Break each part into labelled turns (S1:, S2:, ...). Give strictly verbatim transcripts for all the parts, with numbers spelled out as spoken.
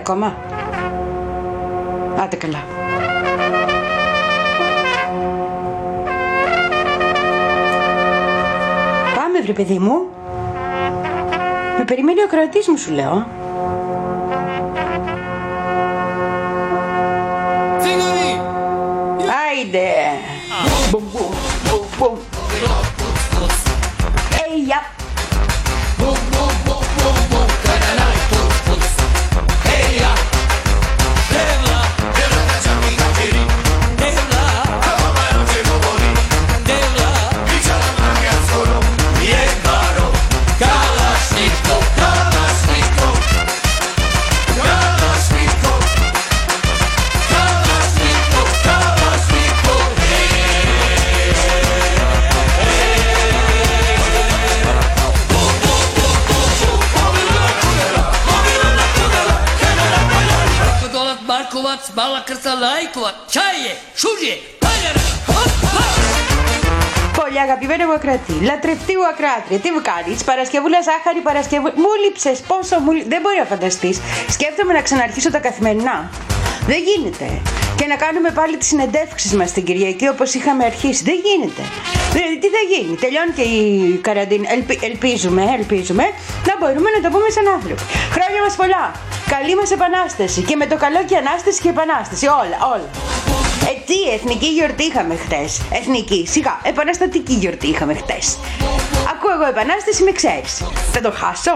S1: ακόμα? Άντε καλά. Πάμε βρε παιδί μου. Με περιμένει ο ακροατής μου, σου λέω. Άιντε. Μπουμ μπουμ μπουμ μπουμ. Hey, yep. Boom, boom, boom, boom, boom. Canalai, puz, puz. Hey, ya. Della, della cacciami caccheri. Della, ma non si può morire. Della, dice la manca solo. E caro, Kalashnikov, Kalashnikov. Kalashnikov. Kalashnikov, Kalashnikov. Маркуват, балакърта, лайкуват, чае, шуже, πάλιαρα, οπα! Πολύ αγαπημένο μου ακροατή, λατρευτή μου ακροάτρια, τι μου κάνεις, Παρασκευούλα ζάχαρη, Παρασκευούλα, μου λείψες, πόσο μου λείψες, δεν μπορεί να φανταστείς, σκέφτομαι να ξαναρχίσω τα καθημερινά, δεν γίνεται, και να κάνουμε πάλι τις συνεντεύξεις μας την Κυριακή όπως είχαμε αρχίσει, δεν γίνεται, δηλαδή τι θα γίνει, τελειώνει και η καραντίνα, Ελπι, ελπίζουμε, ελπίζουμε να μπορούμε να το πούμε σαν άνθρωποι, χρόνια μας πολλά. Καλή μας επανάσταση και με το καλό και ανάσταση και επανάσταση, όλα, όλα. Ε, τι εθνική γιορτή είχαμε χτες, εθνική, σιγά, επαναστατική γιορτή είχαμε χτες. Ακούω εγώ επανάσταση, με ξέρεις, θα το χάσω.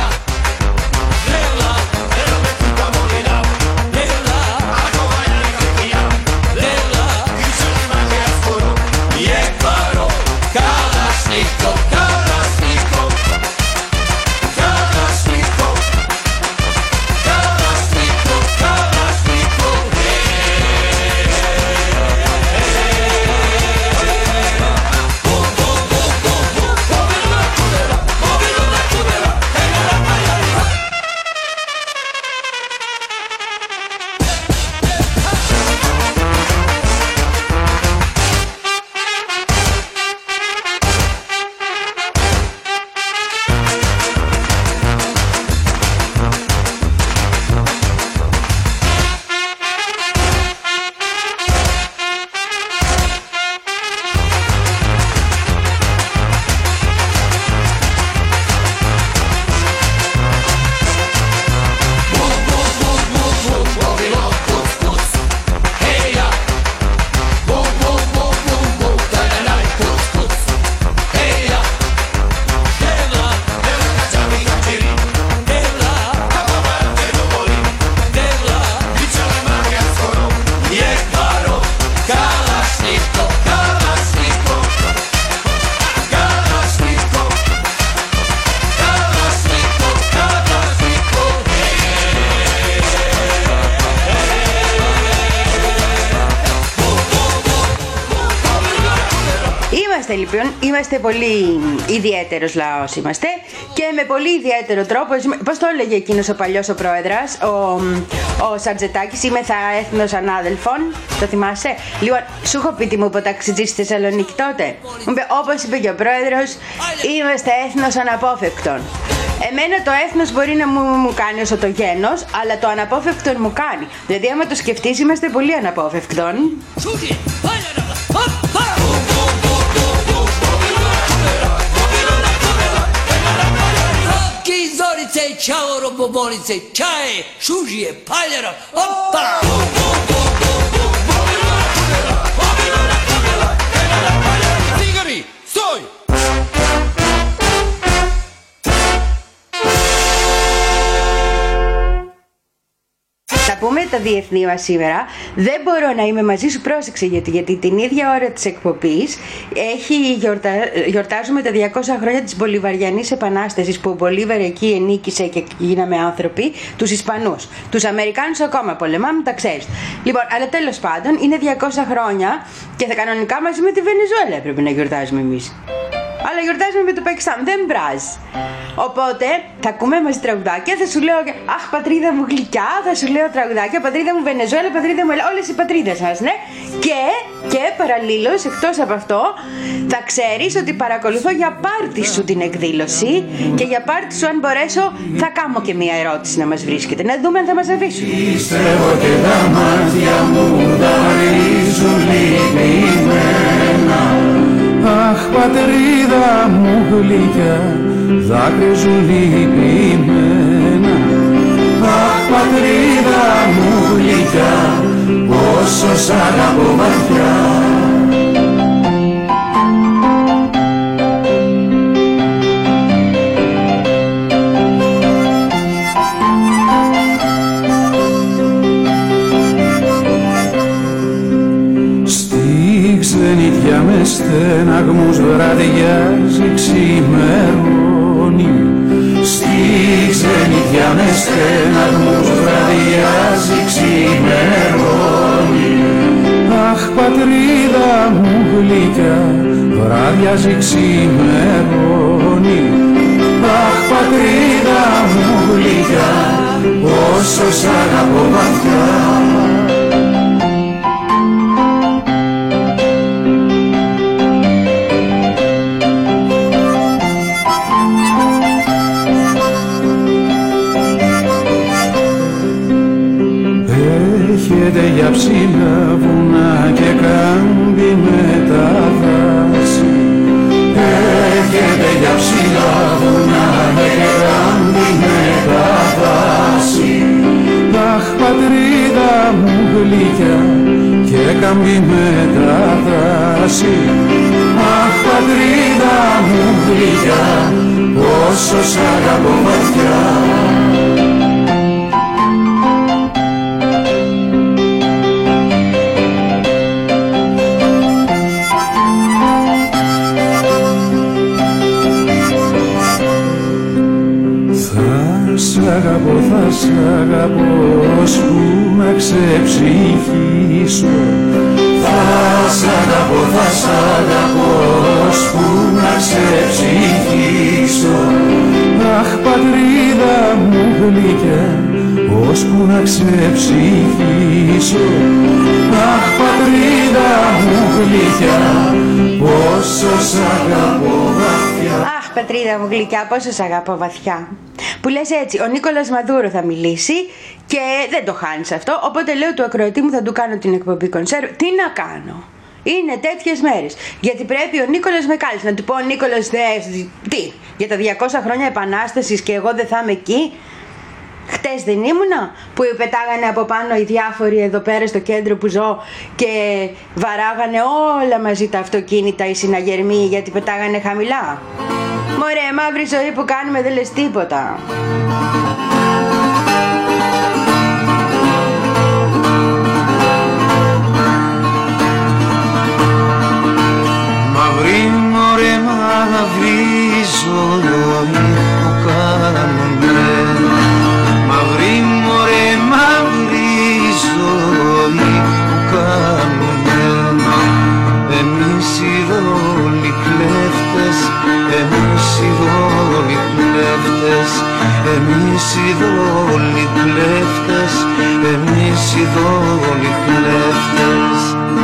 S1: Λοιπόν, είμαστε πολύ ιδιαίτερος λαός είμαστε και με πολύ ιδιαίτερο τρόπο, πώς το έλεγε εκείνος ο παλιός ο πρόεδρας, ο, ο Σαρτζετάκης, είμαι θα έθνος ανάδελφων, το θυμάσαι? Λοιπόν, σου έχω πει τι μου είπε ο ταξιτζής στη Θεσσαλονίκη τότε, μου είπε, όπως είπε και ο πρόεδρος, είμαστε έθνος αναπόφευκτον. Εμένα το έθνος μπορεί να μου, μου κάνει όσο το γένος, αλλά το αναπόφευκτον μου κάνει. Δηλαδή άμα το σκεφτείς είμαστε πολύ αναπόφευκτον.
S2: Zorice, ciao, robobolice, čaje, šužije, paljara, opa! Cigari, stoj!
S1: Θα πούμε τα διεθνή μας σήμερα. Δεν μπορώ να είμαι μαζί σου, πρόσεξε γιατί, γιατί την ίδια ώρα της εκπομπής έχει γιορτα... γιορτάζουμε τα διακόσια χρόνια της Μπολιβαριανής Επανάστασης που ο Μπολίβαρ εκεί ενίκησε και γίναμε άνθρωποι, τους Ισπανούς. Τους Αμερικάνους ακόμα πολεμάμε, τα ξέρεις. Λοιπόν, αλλά τέλος πάντων είναι διακόσια χρόνια και θα κανονικά μαζί με τη Βενεζουέλα έπρεπε να γιορτάζουμε εμείς. Αλλά γιορτάζουμε με το Πακιστάν, δεν μπράζει. Οπότε θα ακούμε μαζί τραγουδάκια, θα σου λέω αχ πατρίδα μου γλυκιά, θα σου λέω τραγουδάκια, πατρίδα μου Βενεζουέλα, πατρίδα μου, όλες οι πατρίδες σας, ναι. Και, και παραλλήλως, εκτός από αυτό, θα ξέρεις ότι παρακολουθώ για πάρτι σου την εκδήλωση και για πάρτι σου αν μπορέσω θα κάνω και μια ερώτηση να μας βρίσκεται, να δούμε αν θα μας αφήσουν.
S3: Πιστεύω και τα μάτια μου δαρίζουν λυπημένα. Αχ πατρίδα μου γλυκιά, δάκρυζουν λυπημένα. Αχ πατρίδα μου γλυκιά, πόσο σ' αγαπώ βαθιά. Ξενιτιά με στεναγμούς βραδιάζει ξημερώνει. Στη ξενιτιά με στεναγμούς βραδιάζει ξημερώνει. Αχ πατρίδα μου γλυκιά, βραδιάζει ξημερώνει. Αχ πατρίδα μου γλυκιά, πόσο σ' αγαπώ βαθιά. Έχετε για ψηλά βουνά και κάμπι με τα δάση. Έχετε για ψηλά βουνά και κάμπι με τα δάση. Αχ πατρίδα μου γλυκιά και κάμπι με τα δάση. Αχ πατρίδα μου γλυκιά, πόσο σ' αγαπώ βαθιά. Σ' αγαπώ, θα σ' αγαπώ, ώσπου να ξεψυχήσω. Θα σ' αγαπώ, θα σ' αγαπώ, ώσπου να ξεψυχήσω. Αχ πατρίδα μου γλυκιά, ώσπου να ξεψυχήσω. Αχ πατρίδα μου γλυκιά, πόσο σ' αγαπώ βαθιά.
S1: Αχ πατρίδα μου γλυκιά, πόσο σ' αγαπώ βαθιά. Που λες έτσι, ο Νίκολας Μαδούρο θα μιλήσει και δεν το χάνεις αυτό, οπότε λέω του ακροατή μου θα του κάνω την εκπομπή κονσέρβ. Τι να κάνω, είναι τέτοιες μέρες, γιατί πρέπει ο Νίκολας με κάλεσε, να του πω Νίκολας δε, τι, για τα διακόσια χρόνια επανάστασης και εγώ δεν θα είμαι εκεί. Χτες δεν ήμουνα που πετάγανε από πάνω οι διάφοροι εδώ πέρα στο κέντρο που ζω και βαράγανε όλα μαζί τα αυτοκίνητα οι συναγερμοί γιατί πετάγανε χαμηλά. Μωρέ, μαύρη ζωή που κάνουμε δεν λες τίποτα.
S3: Μαύρη μωρέ, μαύρη ζωή που κάνουμε. Μαύρη μωρέ, μαύρη ζωή που κάνουμε. Εμείς οι δόλοι κλέφτες, εμείς οι δόλοι κλέφτες, εμείς οι δόλοι κλέφτες, εμείς οι δόλοι κλέφτες.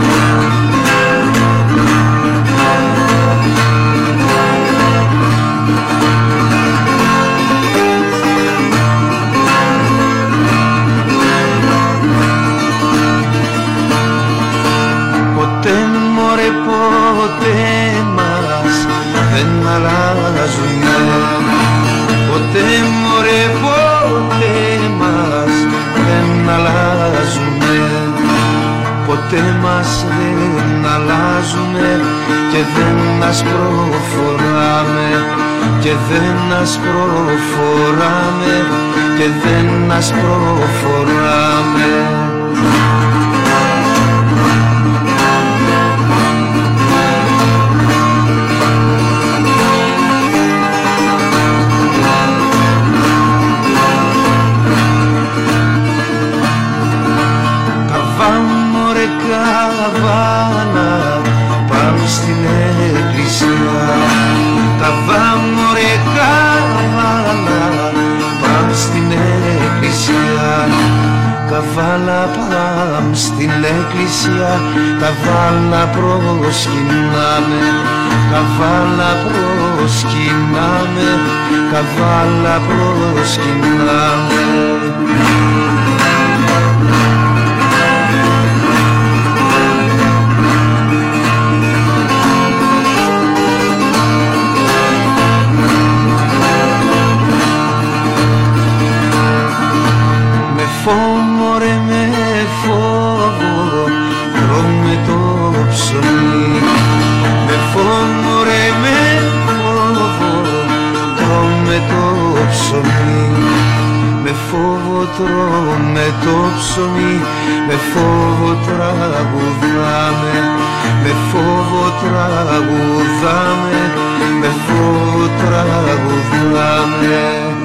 S3: Ποτέ μωρέ ποτέ μας δεν αλλάζουνε. Ποτέ μωρέ ποτέ μας δεν αλλάζουνε. Ποτέ μας δεν αλλάζουνε και δεν ασπροφοράμε, και δεν ασπροφοράμε, και δεν ασπροφοράμε. Καβάνα πάνω στην εκκλησιά,
S4: καβάλα πάμ στην εκκλησιά, καβάλα προσκυνάμε, καβάλα προσκυνάμε, καβάλα προσκυνάμε. Φόβο ρε με φόβο, τρώμε το ψωμί. Με φόβο ρε με φόβο, τρώμε το ψωμί. Με φόβο τρώμε το ψωμί, με φόβο τραγουδάμε, με φόβο τραγουδάμε, με φόβο τραγουδάμε.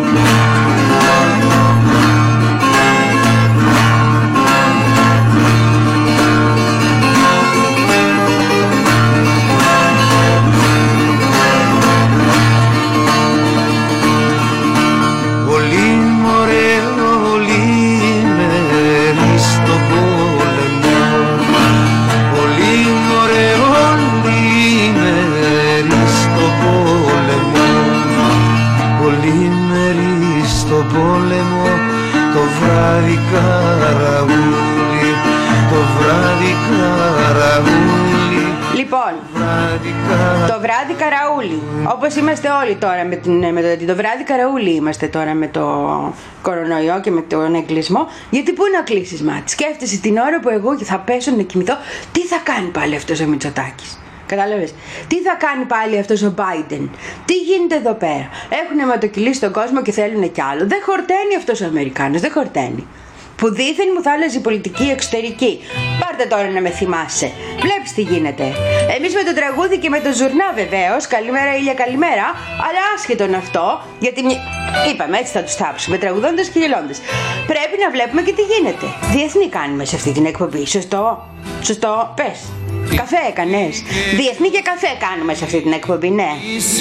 S4: Πόλεμο, το βράδυ καραούλι, το βράδυ καραούλι.
S1: Λοιπόν, βράδυ καρα... το βράδυ καραούλι. Όπως είμαστε όλοι τώρα με, την, με το, το βράδυ καραούλι είμαστε τώρα με το κορονοϊό και με τον εγκλισμό. Γιατί πού να κλείσεις μάτι? Σκέφτεσαι την ώρα που εγώ θα πέσω να κοιμηθώ, τι θα κάνει πάλι αυτός ο Μητσοτάκης? Κατάλαβες? Τι θα κάνει πάλι αυτός ο Biden? Τι γίνεται εδώ πέρα? Έχουν αιματοκυλήσει τον κόσμο και θέλουν κι άλλο. Δεν χορταίνει αυτός ο Αμερικάνος, δεν χορταίνει. Που δήθεν μου θα άλλαζε η πολιτική εξωτερική. Πάρτε τώρα να με θυμάσαι. Βλέπεις τι γίνεται. Εμείς με το τραγούδι και με το ζουρνά βεβαίως. Καλημέρα ήλια, καλημέρα. Αλλά άσχετον αυτό, γιατί είπαμε έτσι θα τους θάψουμε, τραγουδώντας και γελώντας. Πρέπει να βλέπουμε και τι γίνεται. Διεθνή κάνουμε σε αυτή την εκπομπή. Σωστό? Σωστό? Πες. Καφέ έκανες? Διεθνή και καφέ κάνουμε σε αυτή την εκπομπή, ναι.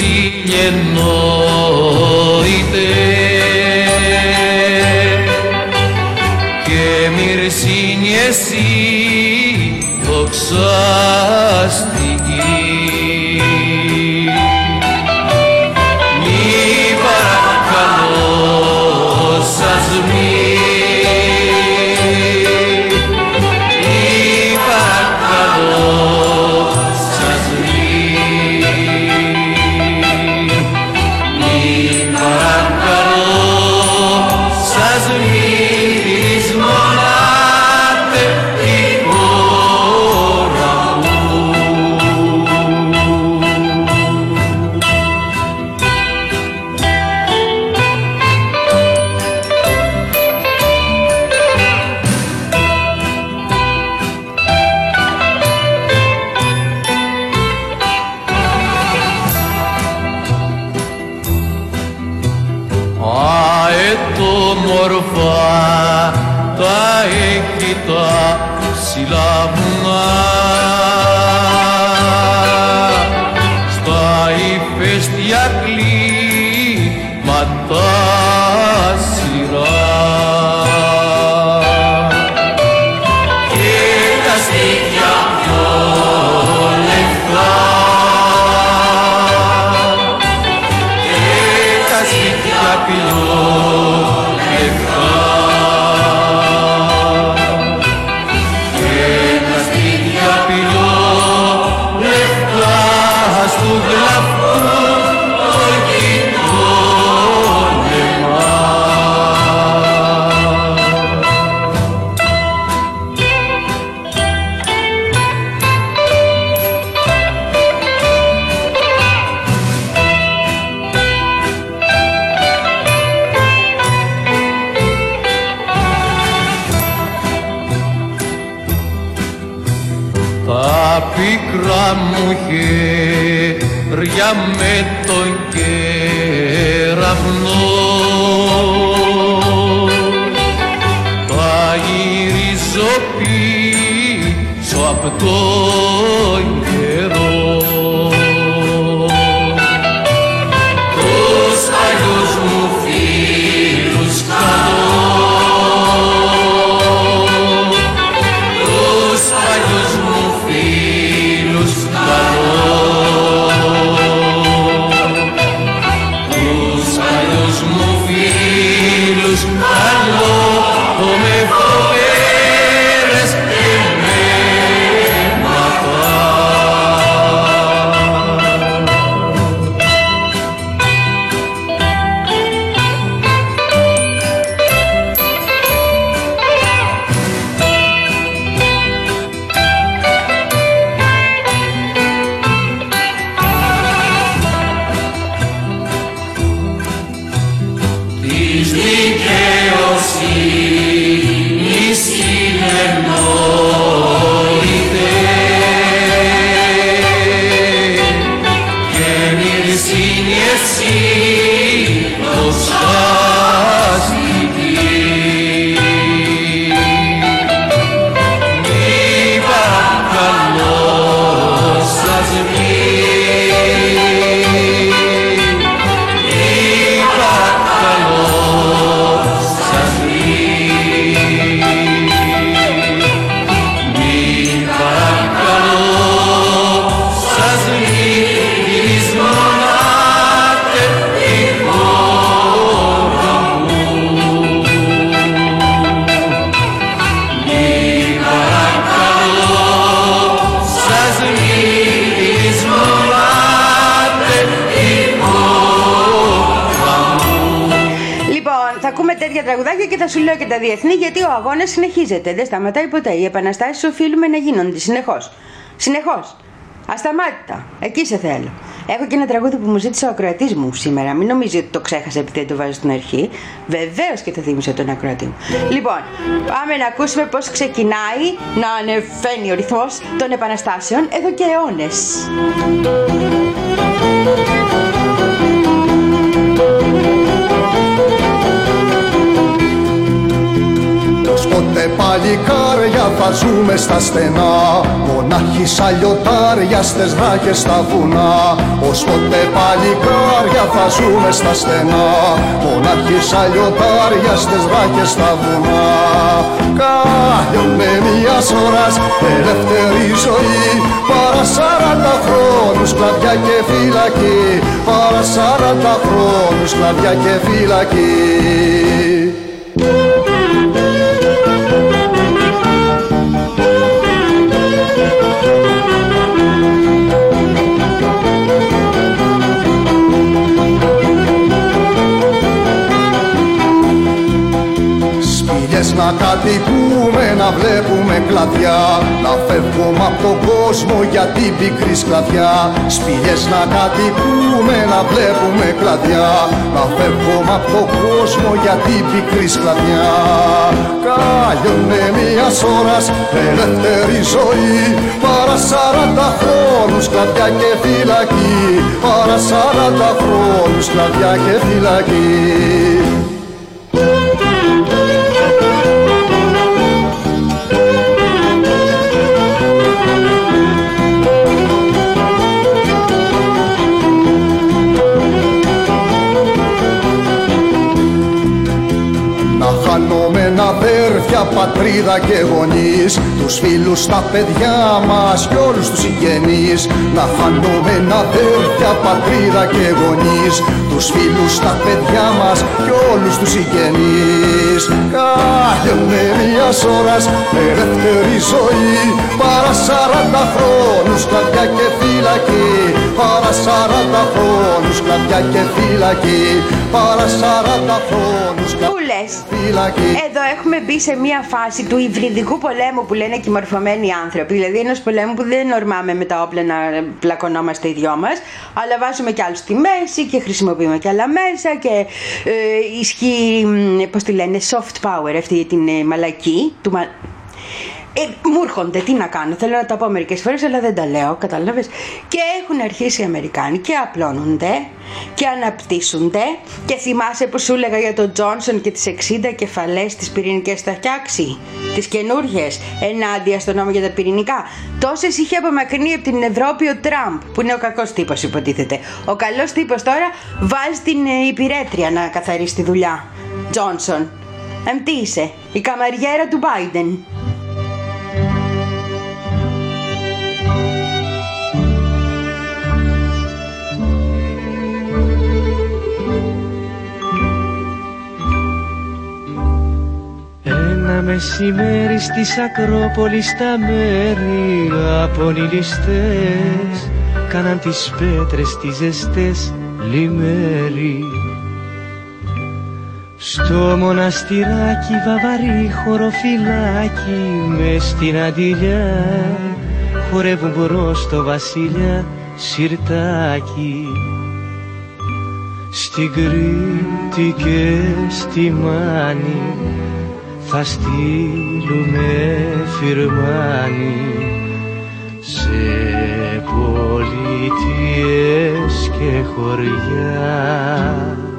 S4: Και μυρσίνη εσύ δοξαστική. Μη παρακαλώ σας μη, μη παρακαλώ σας μη, μη παρακαλώ σας μη. Τα έχει τα ψηλά βουνά, στα ηφαίστεια κλίματα σειρά, και τα στήθια πιο λεπτά, και τα στήθια πιο πίκρα μου χέρια με τον κεραυνό, τα γυρίζω πίσω απ' τον καιρό. Τους παλιούς μου φίλους καλώ,
S1: τραγουδάκια και θα σου λέω και τα διεθνή, γιατί ο αγώνας συνεχίζεται. Δεν σταματάει ποτέ. Οι επαναστάσεις οφείλουμε να γίνονται συνεχώς. Συνεχώς. Ασταμάτητα. Εκεί σε θέλω. Έχω και ένα τραγούδι που μου ζήτησε ο ακροατής μου σήμερα. Μην νομίζει ότι το ξέχασα επειδή δεν το βάζω στην αρχή. Βεβαίως και θα θύμισε τον ακροατή μου. Λοιπόν, πάμε να ακούσουμε πώς ξεκινάει να ανεβαίνει ο ρυθμός των επαναστάσεων εδώ και αιώνες.
S5: Πότε παλικάρια θα ζούμε στα στενά, μονάχοι σαν λιωτάρια στες ράκες στα βουνά. Ως πότε παλικάρια θα ζούμε στα στενά, μονάχοι σαν λιωτάρια στες ράκες στα βουνά. Κάλλιον μιας ώρας ελεύθερη ζωή, παρά σαράντα χρόνους σκλαβιά και φυλακή, παρά σαράντα χρόνους σκλαβιά και φυλακή. Να κατοικούμε, να βλέπουμε κλαδιά, να φεύγουμε από τον κόσμο για την πικρή σκλαβιά. Σπηλιές να κατοικούμε, να βλέπουμε κλαδιά, να φεύγουμε από τον κόσμο για την πικρή σκλαβιά. Κάλλιον μιας ώρας ελεύθερη ζωή, παρά σαράντα χρόνους σκλαβιά και φυλακή, παρά σαράντα χρόνους σκλαβιά και φυλακή. Χανόμενα αδέρφια, πατρίδα και γονείς, τους φίλους, τα παιδιά μας κι όλους τους συγγενείς. Να χανόμενα αδέρφια, πατρίδα και γονείς, τους φίλους, τα παιδιά μας κι όλους τους συγγενείς. Κάλλιον μιας ώρας ελεύθερη ζωή, παρά σαράντα χρόνους σκλαβιά και φυλακή, παρά σαράντα χρόνους σκλαβιά και φυλακή, παρά σαράντα χρόνους σκλαβιά.
S1: Εδώ έχουμε μπει σε μια φάση του υβριδικού πολέμου που λένε και οι μορφωμένοι άνθρωποι. Δηλαδή ενός πολέμου που δεν ορμάμε με τα όπλα να πλακωνόμαστε οι δυο μας, αλλά βάζουμε κι άλλους στη μέση και χρησιμοποιούμε κι άλλα μέσα και ε, ισχύει, πώς τη λένε, soft power, αυτή την ε, μαλακή του μα... Ε, μου έρχονται, τι να κάνω, θέλω να τα πω μερικές φορές αλλά δεν τα λέω, κατάλαβες. Και έχουν αρχίσει οι Αμερικάνοι και απλώνονται και αναπτύσσονται. Και θυμάσαι που σου έλεγα για τον Τζόνσον και τις εξήντα κεφαλές τις πυρηνικές θα φτιάξει, τις καινούργιες, ενάντια στο νόμο για τα πυρηνικά. Τόσες είχε απομακρυνεί από την Ευρώπη ο Τραμπ, που είναι ο κακός τύπος υποτίθεται. Ο καλός τύπος τώρα βάζει την ε, υπηρέτρια να καθαρίσει τη δουλειά. Τζόνσον, εμ τι είσαι, η καμαριέρα του Biden.
S6: Ένα μεσημέρι στις Ακρόπολης τα μέρη από νηλιστές κάναν τις πέτρες τις ζεστές λιμέρι. Στο μοναστηράκι βαβαρή χωροφυλάκι μες στην αντιλιά χορεύουν μπρος το βασιλιά σιρτάκι. Στην Κρήτη και στη Μάνη θα στείλουμε φιρμάνι σε πολιτείες και χωριά.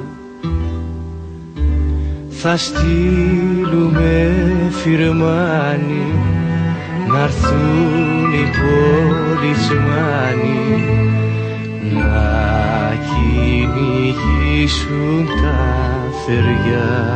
S6: Θα στείλουμε φιρμάνι να'ρθούν οι πολιτσμάνοι να κυνηγήσουν τα θεριά.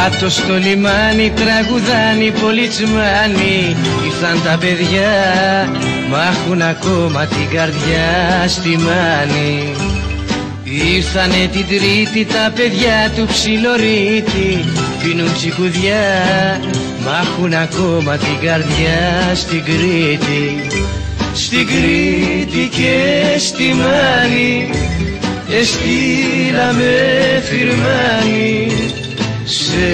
S6: Κάτω στο λιμάνι τραγουδάνει πολιτσμάνι. Ήρθαν τα παιδιά, μ' έχουν ακόμα την καρδιά στη μάνη. Ήρθανε την Τρίτη τα παιδιά του Ψιλορίτη. Πίνουν τσικουδιά, μ' έχουν ακόμα την καρδιά στην Κρήτη. Στην Κρήτη και στη Μάνη εστήλαμε φυρμάνι, σε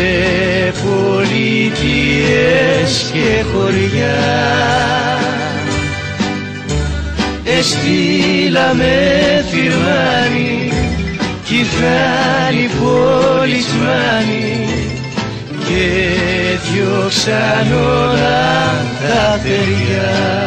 S6: πολιτείες και χωριά. Εστήλαμε φυρμάνι κι ήρθαν οι πολισμάνοι και διώξαν όλα τα παιδιά.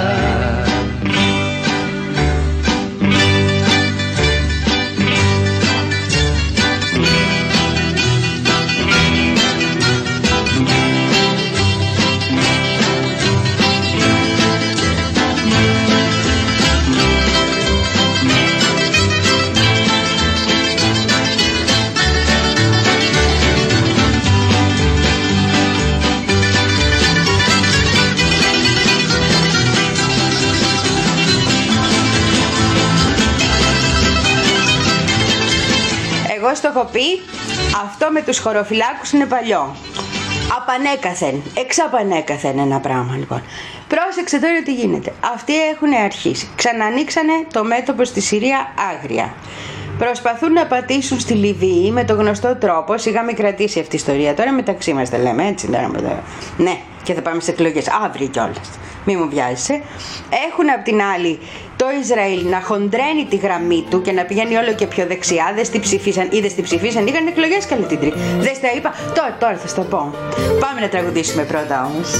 S1: Εγώ στο έχω πει, αυτό με τους χωροφυλάκους είναι παλιό. Απανέκαθεν, εξαπανέκαθεν ένα πράγμα λοιπόν. Πρόσεξε τώρα τι γίνεται. Αυτοί έχουν αρχίσει. Ξανανοίξανε το μέτωπο στη Συρία άγρια. Προσπαθούν να πατήσουν στη Λιβύη με το γνωστό τρόπο. Σιγά μην κρατήσει αυτή η ιστορία. Τώρα μεταξύ μας τα λέμε, έτσι. Ναι, και θα πάμε σε εκλογές αύριο κιόλας. Μη μου βιάζεσαι. Έχουν απ' την άλλη το Ισραήλ να χοντρένει τη γραμμή του και να πηγαίνει όλο και πιο δεξιά. Δες τι ψηφίσαν, είδες τι ψηφίσαν. Είχαν εκλογές καλή την Τρίτη. Δες τα είπα. Τώρα, τώρα θα στο πω. Πάμε να τραγουδήσουμε πρώτα όμως.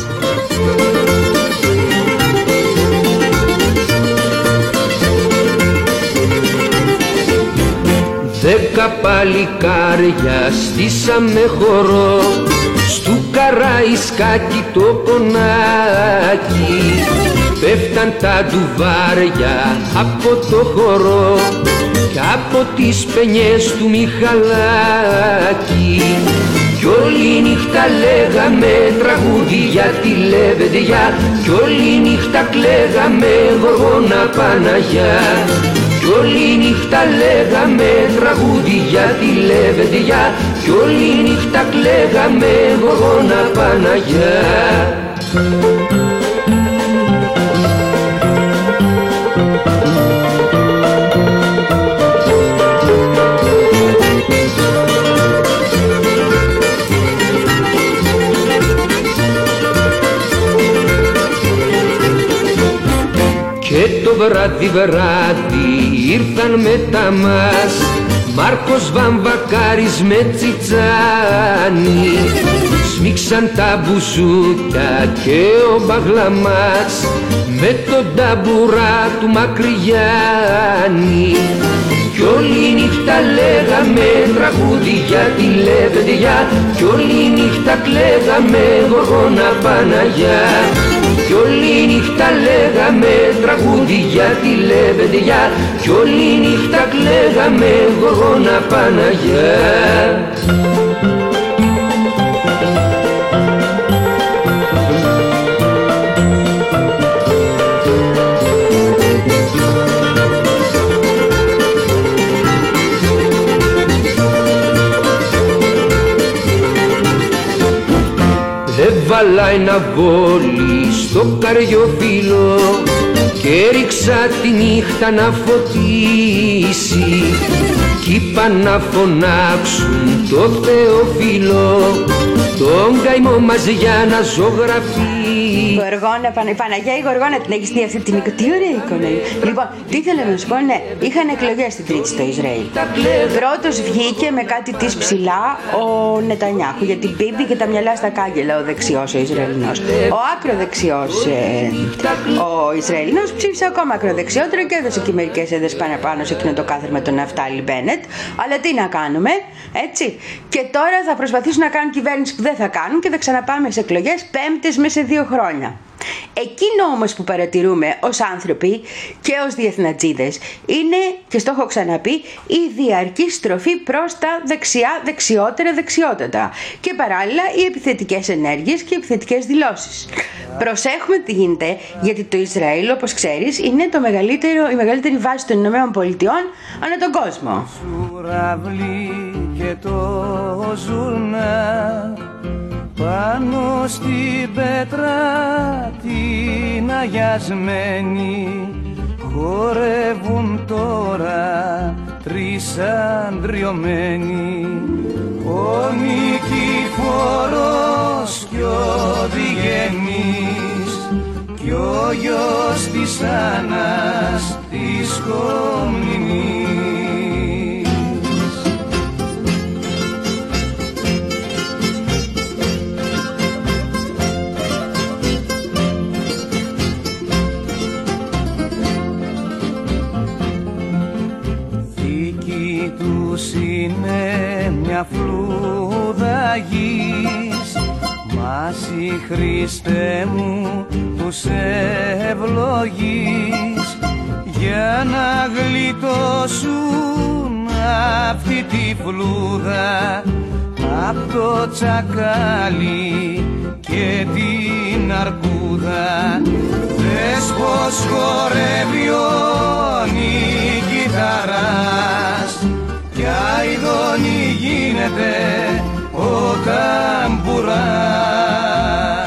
S6: Δέκα παλικάρια στήσαμε χορό στου Καραϊσκάκι το κονάκι. Πέφταν τα ντουβάρια από το χορό κι από τις πενιές του Μιχαλάκη. Κι όλη νύχτα λέγαμε τραγούδια τη λεβεντιά, κι όλη νύχτα κλαίγαμε Γοργόνα Παναγιά. Κι όλη νύχτα λέγαμε τραγούδια τη λεβεντιά, κι όλη νύχτα κλαίγαμε Γοργόνα Παναγιά. Και το βράδυ βράδυ ήρθαν μετά μας Μάρκος Βαμβακάρης με Τσιτσάνι. Σμίξαν τα μπουζούκια και ο Μπαγλαμάς με τον ταμπουρά του Μακρυγιάννη. Κι όλη νύχτα λέγαμε τραγούδια τη λεβεντιά, κι όλη νύχτα κλαίγαμε Γοργόνα Παναγιά. Κι όλη νύχτα λέγαμε τραγούδια τη λεβεντιά, κι όλη νύχτα κλαίγαμε Γοργόνα Παναγιά. Έβαλα ένα βόλι στο καριοφύλλο και ρίξα τη νύχτα να φωτίσει. Κι είπα να φωνάξουν το Θεοφύλλο, τον καημό μας για να ζωγραφεί.
S1: Γοργόνα, Πανα... Παναγιά η Γοργόνα την έχεις δει αυτή την εικόνα. Τι ωραία εικόνα είναι. Λοιπόν, τι ήθελα να σου πω, ναι, είχαν εκλογές την Τρίτη στο Ισραήλ. Πρώτος βγήκε με κάτι της ψηλά ο Νετανιάχου για την Μπίμπη και τα μυαλά στα κάγκελα, ο δεξιός ο Ισραηλινός. Ο ακροδεξιός ε, ο Ισραηλινός ψήφισε ακόμα ακροδεξιότερο και έδωσε και μερικές έδρες πάνω σε εκείνο το κάθερμα τον Ναφτάλη Μπένετ. Αλλά τι να κάνουμε, έτσι. Και τώρα θα προσπαθήσουν να κάνουν κυβέρνηση που δεν θα κάνουν και θα ξαναπάμε σε εκλογές πέμπτες μέσα σε δύο χρόνια. Εκείνο όμως που παρατηρούμε ως άνθρωποι και ως διεθνατζίδες είναι, και στο έχω ξαναπεί, η διαρκή στροφή προς τα δεξιά, δεξιότερα, δεξιότατα και παράλληλα οι επιθετικές ενέργειες και οι επιθετικές δηλώσεις. Προσέχουμε τι γίνεται, γιατί το Ισραήλ, όπως ξέρεις, είναι το μεγαλύτερο, η μεγαλύτερη βάση των Ηνωμένων Πολιτειών ανά τον κόσμο.
S7: Και το ζουρνά πάνω στην πέτρα την αγιασμένη χορεύουν τώρα τρεις αντριωμένοι, ο Νικηφόρος κι ο Διγενής κι ο γιος της Άννας της Κομνηνής. Είναι μια φλούδα γης, μάση Χριστέ μου τους ευλογείς, για να γλιτώσουν αυτή τη φλούδα απ' το τσακάλι και την αρκούδα. Δες πως χορεύει ο Νικηταράς κι αηδόνι γίνεται ο ταμπουράς.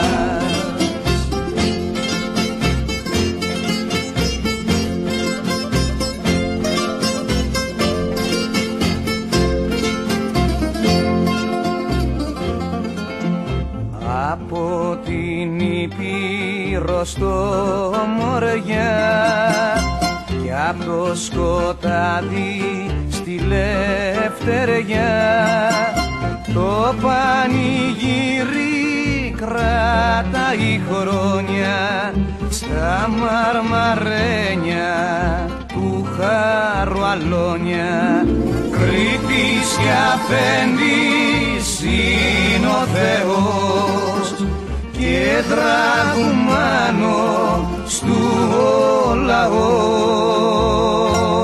S7: Από την Ήπειρο στο Μοριά κι απ' το σκοτάδι στη Λευτεριά το πανηγύρι κρατάει χρόνια στα μαρμαρένια του Χαρουαλόνια. Κρήτης και αφέντης είναι ο Θεός και τραγουμάνο στου ο λαός.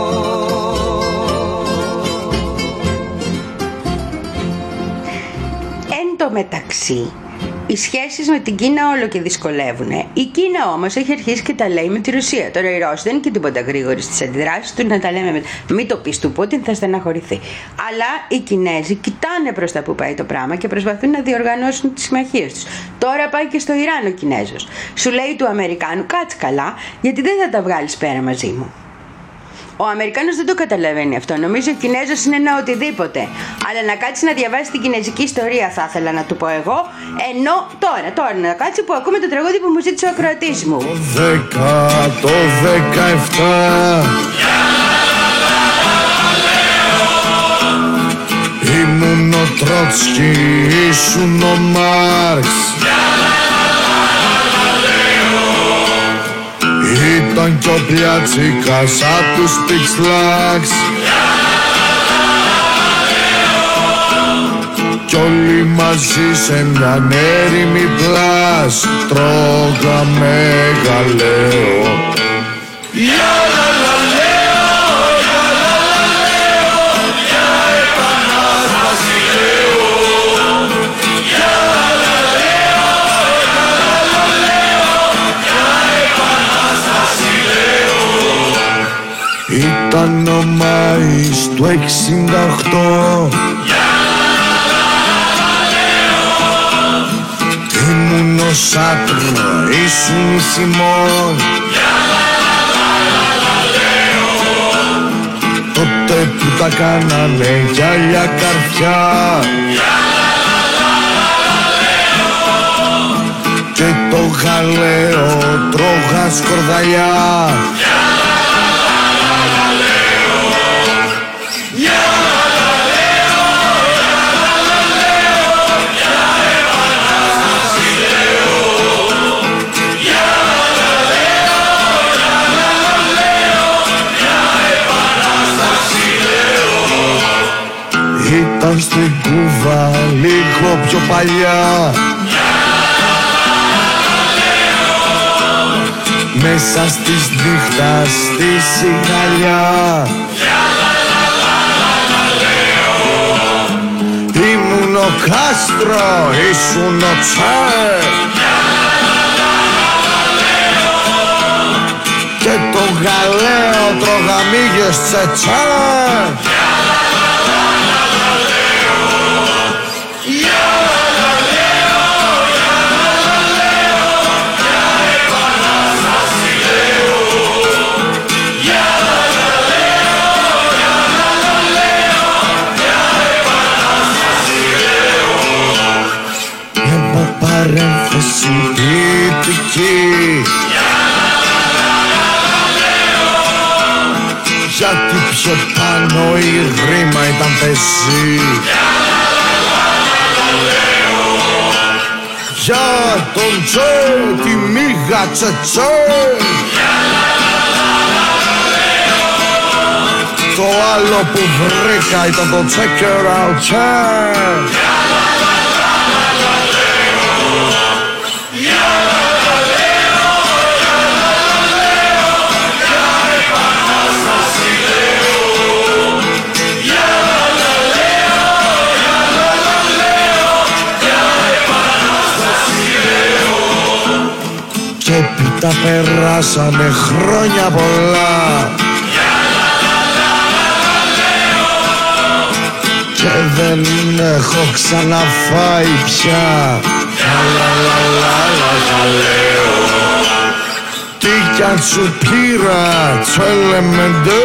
S1: Το μεταξύ, οι σχέσεις με την Κίνα όλο και δυσκολεύουν. Η Κίνα όμως έχει αρχίσει και τα λέει με τη Ρωσία. Τώρα η Ρώσοι δεν είναι και τίποτα γρήγορη στις αντιδράσεις του να τα λέμε με... Μην το πεις του Πούτιν, θα στεναχωρηθεί. Αλλά οι Κινέζοι κοιτάνε προς τα που πάει το πράγμα και προσπαθούν να διοργανώσουν τις συμμαχίες τους. Τώρα πάει και στο Ιράν ο Κινέζος. Σου λέει του Αμερικάνου, κάτσε καλά, γιατί δεν θα τα βγάλεις πέρα μαζί μου. Ο Αμερικάνος δεν το καταλαβαίνει αυτό. Νομίζω ο Κινέζος είναι ένα οτιδήποτε. Αλλά να κάτσει να διαβάσει την κινέζικη ιστορία θα ήθελα να του πω εγώ. Ενώ τώρα, τώρα να κάτσει που ακούμε το τραγούδι που μου ζήτησε ο ακροατής μου.
S3: Το δέκα, το δεκαεφτά ήμουν ο Τρότσκι, ήσουν ο Μάρξ. Ήταν κι ο Πιατσίκας απ' τους Πιξλάξ κι όλοι μαζί σε μια έρημη πλάς τρώγαμε γαλαίο. Ήταν ο Μάης του εξήντα οκτώ. Ήμουν ο Σάτρ, ήσουν η Σιμών. Τότε που τα κάνανε γυάλια καρφιά και το γαλαίο τρώγα σκορδαλιά. Ήταν στην Κούβα λίγο πιο παλιά. μέσα στις νύχτα στη σιγαλιά. Ήμουν ο Κάστρο, ήσουν ο Τσέ, και το Γαλαίο τρώγαμίγες τσετσέ. Παρένθεση ποιητική, γιατί πιο πάνω η ρήμα ήταν πεζή. Για τον Τζε, τη μίγα τσετσέ, το άλλο που βρήκα ήταν το τσέκερα τσέ. Και έπειτα περάσανε χρόνια πολλά και δεν έχω ξαναφάει πια. Τι κι αν σου πήρα τσέλεμεντε,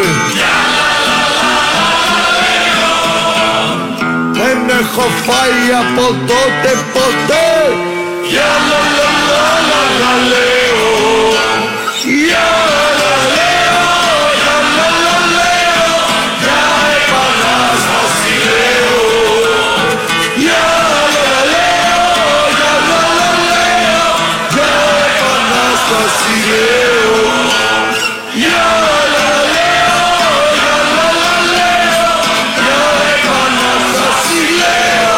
S3: δεν έχω φάει από τότε ποτέ. Για λα λα λα λα λα λέω, για λα λέω, για λα λα λέω, για επανάσταση λέω. Για λα λέω, για λα λα λέω, για επανάσταση λέω. Για λα λέω, για λα λα λέω, για επανάσταση λέω.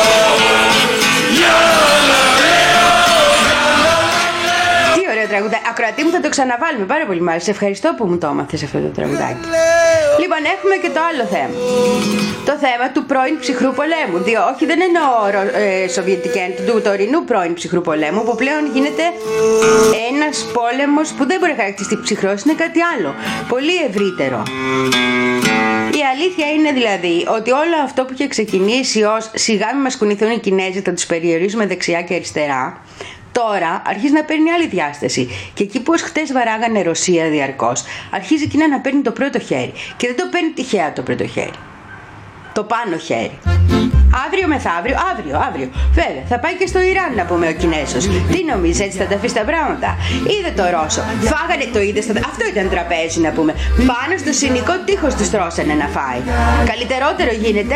S1: Τραγουδάκι. Ακροατή μου, θα το ξαναβάλουμε. Πάρα πολύ μ' άρεσε. Ευχαριστώ που μου το έμαθες αυτό το τραγουδάκι. Λοιπόν, έχουμε και το άλλο θέμα. Το θέμα του πρώην ψυχρού πολέμου. Διότι όχι, δεν εννοώ ε, σοβιετική, του τωρινού πρώην ψυχρού πολέμου, που πλέον γίνεται ένας πόλεμος που δεν μπορεί να χαρακτηριστεί ψυχρός, είναι κάτι άλλο. Πολύ ευρύτερο. Η αλήθεια είναι δηλαδή ότι όλο αυτό που είχε ξεκινήσει ως σιγά μην μας κουνηθούν οι Κινέζοι, θα τους περιορίζουμε δεξιά και αριστερά, τώρα αρχίζει να παίρνει άλλη διάσταση. Και εκεί που ως χτες βαράγανε Ρωσία διαρκώς, αρχίζει Κίνα να παίρνει το πρώτο χέρι. Και δεν το παίρνει τυχαία το πρώτο χέρι. Το πάνω χέρι. Αύριο μεθαύριο, αύριο, αύριο. Βέβαια, θα πάει και στο Ιράν να πούμε ο Κινέζος. Τι νομίζεις, έτσι θα τα αφήσει τα πράγματα? Είδε το Ρώσο. Φάγανε το είδε. Στα... Αυτό ήταν τραπέζι να πούμε. Πάνω στο συνικό τείχος τους τρώσανε να φάει. Καλύτερότερο γίνεται.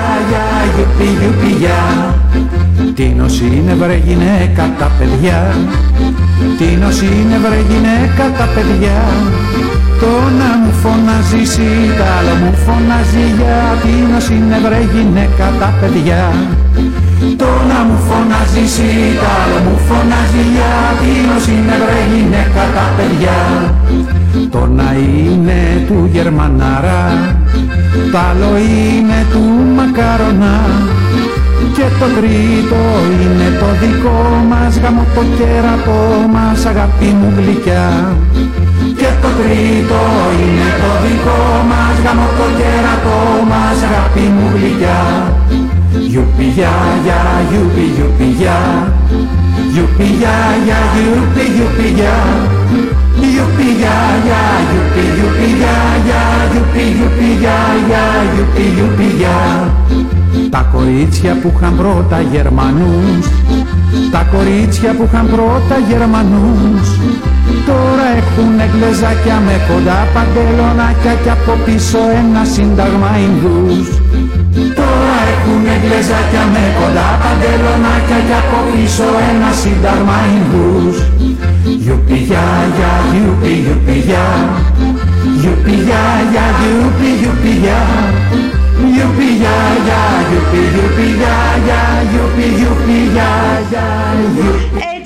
S8: Τίνος είναι βρε γυναίκα τα παιδιά, τίνος είναι βρε γυναίκα τα παιδιά. Το να μου φωνάζει εσύ, τ' άλλο μου φωνάζει για. Τίνος είναι βρε γυναίκα τα παιδιά. Το να μου φωνάζει εσύ, τ' άλλο μου φωνάζει για. Τίνος είναι βρε γυναίκα τα παιδιά. Το να είναι του Γερμανάρα, τ' άλλο είναι του Μακαρονά. Και το τρίτο είναι το δικό μας, γαμώ το κέρατό μας, αγάπη μου γλυκιά. Και το τρίτο είναι το δικό μας, γαμώ το κέρατό μας, αγάπη μου γλυκιά. Γιουπι για για, γιουπι γιουπι για, γιουπι για για, γιουπι γιουπι για. Γιουπι για για, γιουπι γιουπι για για, γιουπι γιουπι για για, γιουπι γιουπι για. Τα κορίτσια που είχαν πρώτα Γερμανούς, τα κορίτσια που είχαν πρώτα Γερμανούς, τώρα έχουνε γλεζάκια με κοντά παντελονάκια και από πίσω ένα σύνταγμα Ινδούς. Τώρα έχουνε γλεζάκια με κοντά παντελονάκια και από πίσω ένα σύνταγμα Ινδούς. Γιουπι για για, γιουπι γιουπι για, γιουπι για για, γιουπι γιουπι για. Γιουπι για για, γιουπι γιουπι για για, γιουπι γιουπι για για.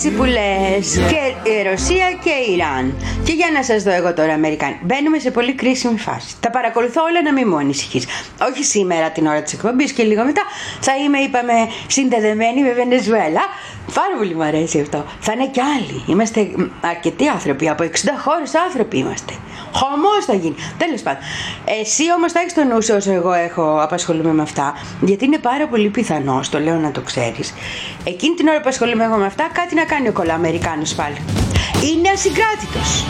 S1: Έτσι που λες, και η Ρωσία και η Ιράν. Και για να σας δω εγώ τώρα, Αμερικάνοι, μπαίνουμε σε πολύ κρίσιμη φάση. Τα παρακολουθώ όλα, να μην μου ανησυχείς. Όχι σήμερα την ώρα της εκπομπής και λίγο μετά θα είμαι, είπαμε, συνδεδεμένη με Βενεζουέλα. Πάρα πολύ μου αρέσει αυτό. Θα είναι κι άλλοι. Είμαστε αρκετοί άνθρωποι, από εξήντα χώρες άνθρωποι είμαστε. Χωμός θα γίνει. Τέλος πάντων. Εσύ όμως θα έχεις το νου σου όσο εγώ έχω απασχολούμαι με αυτά, γιατί είναι πάρα πολύ πιθανό, το λέω να το ξέρεις, εκείνη την ώρα που ασχολούμαι εγώ με αυτά, κάτι να κάνει ο κολοαμερικάνος πάλι. Είναι ασυγκράτητος.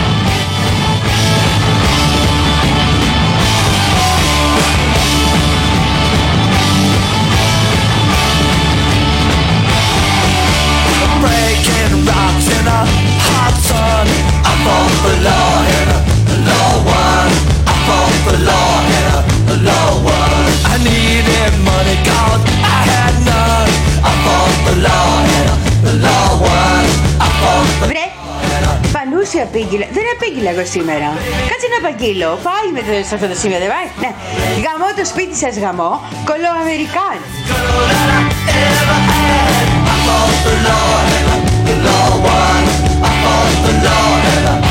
S9: Breaking rocks in a hot sun. I fought the law in a law one. I fought the law in a law one. I needed money, God, I had none. I fought the law in a law one. I fought the
S1: Βρε, Πανούση απήγγειλε. Δεν απήγγειλα εγώ σήμερα. Κάτσε να απαγγείλω. Πάει με το, σε αυτό το σημείο, δεν πάει? Ναι. Γαμώ το σπίτι σας, γαμώ. Κολοαμερικάν.
S9: I fought the law in a law one. I fought the law in a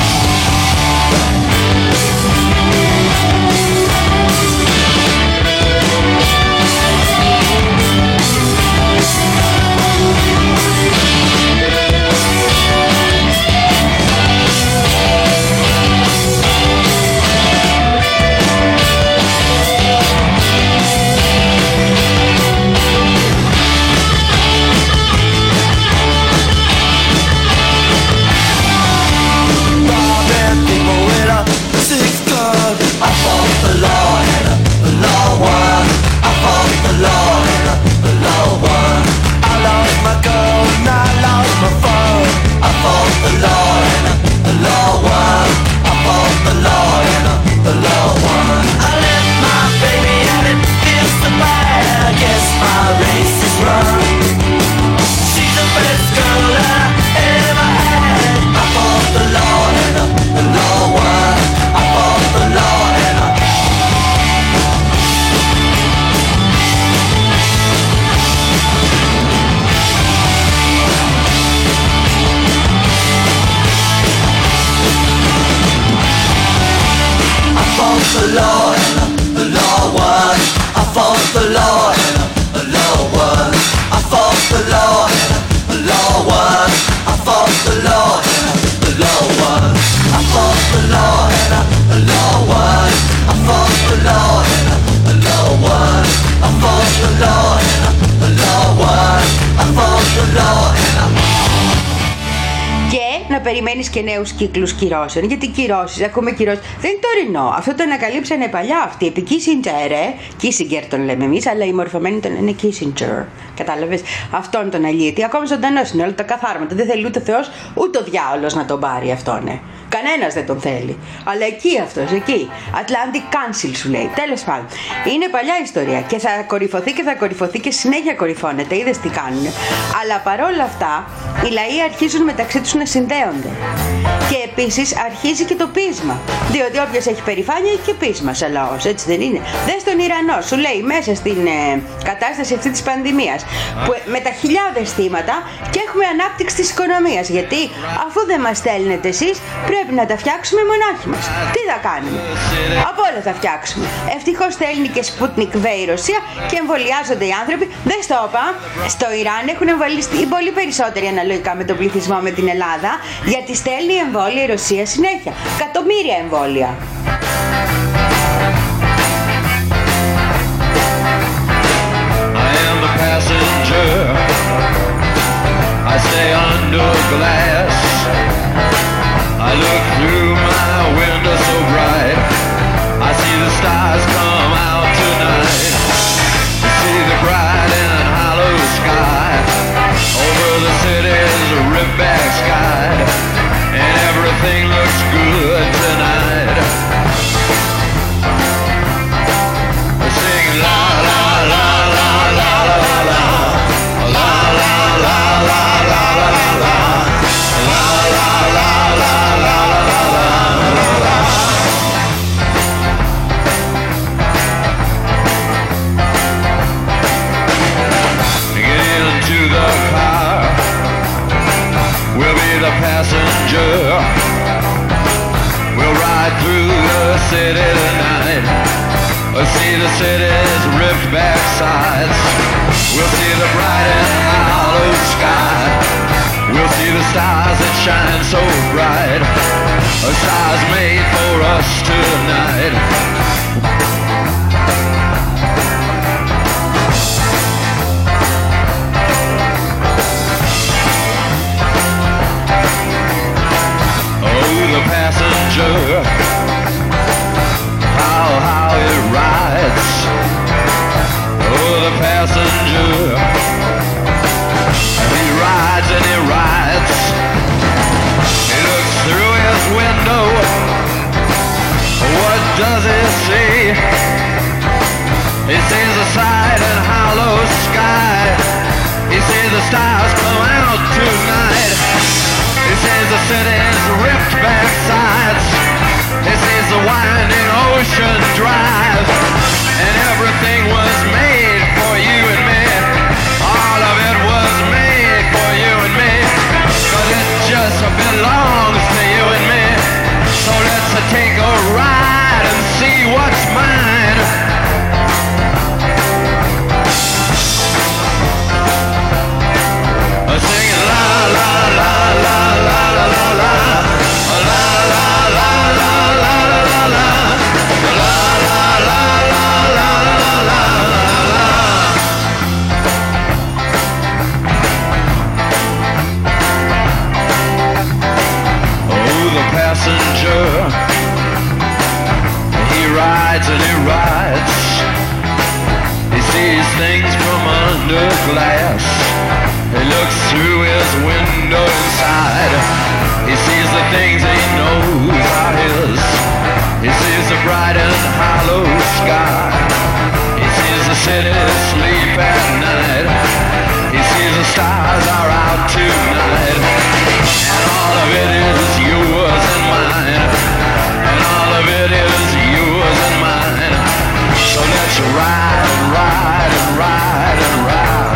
S1: περιμένεις και νέους κύκλους κυρώσεων. Γιατί κυρώσεις, ακούμε κυρώσεις. Δεν είναι τωρινό. Αυτό το ανακαλύψανε παλιά αυτοί. Επί Kissinger, ε. Kissinger τον λέμε εμείς, αλλά οι μορφωμένοι τον λένε Kissinger. Κατάλαβες? Αυτόν τον αλήτη. Ακόμα ζωντανός είναι, όλα τα καθάρματα. Δεν θέλει ούτε ο Θεός ούτε ο διάολος να τον πάρει αυτόν, ε. Κανένας δεν τον θέλει. Αλλά εκεί αυτός, εκεί. Atlantic Council σου λέει. Τέλος πάντων. Είναι παλιά ιστορία και θα κορυφωθεί και θα κορυφωθεί και συνέχεια κορυφώνεται. Είδες τι κάνουν. Αλλά παρόλα αυτά, οι λαοί αρχίζουν μεταξύ τους να συνδέονται. Και επίσης αρχίζει και το πείσμα. Διότι όποιος έχει περηφάνεια έχει και πείσμα σε λαός, έτσι δεν είναι? Δες τον Ιρανό, σου λέει μέσα στην ε, κατάσταση αυτή της πανδημίας, που, με τα χιλιάδες θύματα, και έχουμε ανάπτυξη της οικονομίας. Γιατί αφού δεν μας στέλνετε εσείς, πρέπει να τα φτιάξουμε μονάχοι μας. Τι θα κάνουμε? Από όλα θα φτιάξουμε. Ευτυχώς στέλνει και Sputnik V η Ρωσία και εμβολιάζονται οι άνθρωποι. Δεν στο είπα, στο Ιράν έχουν εμβολιαστεί πολύ περισσότεροι αναλογικά με τον πληθυσμό με την Ελλάδα, γιατί στέλνει εμβόλια η Ρωσία συνέχεια. Εκατομμύρια εμβόλια.
S4: I am the passenger. I stay under glass. I look through my window so bright. I see the stars come out tonight. I see the bright and hollow sky. Over the city's ripped back sky. And everything looks good tonight. see the city's ripped back sides. We'll see the bright and hollow sky. We'll see the stars that shine so bright. A stars made for us tonight. Oh, the passenger, how, how it rides. Oh, the passenger, he rides and he rides. He looks through his window. What does he see? He sees the side and hollow sky. He sees the stars come out tonight. He sees the city's ripped back sides. He sees the winding ocean drive. And everything was made for you and me. All of it was made for you and me. But it just belongs to you and me. So let's take a ride and see what's mine. Singing la la la la la la la la. Passenger, he rides and he rides. He sees things from under glass. He looks through his window inside. He sees the things he knows are his. He sees the bright and hollow sky. He sees the city sleep at night. He sees the stars are out tonight. And all of it is yours and mine. And all of it is yours and mine. So let's ride and ride and ride and ride.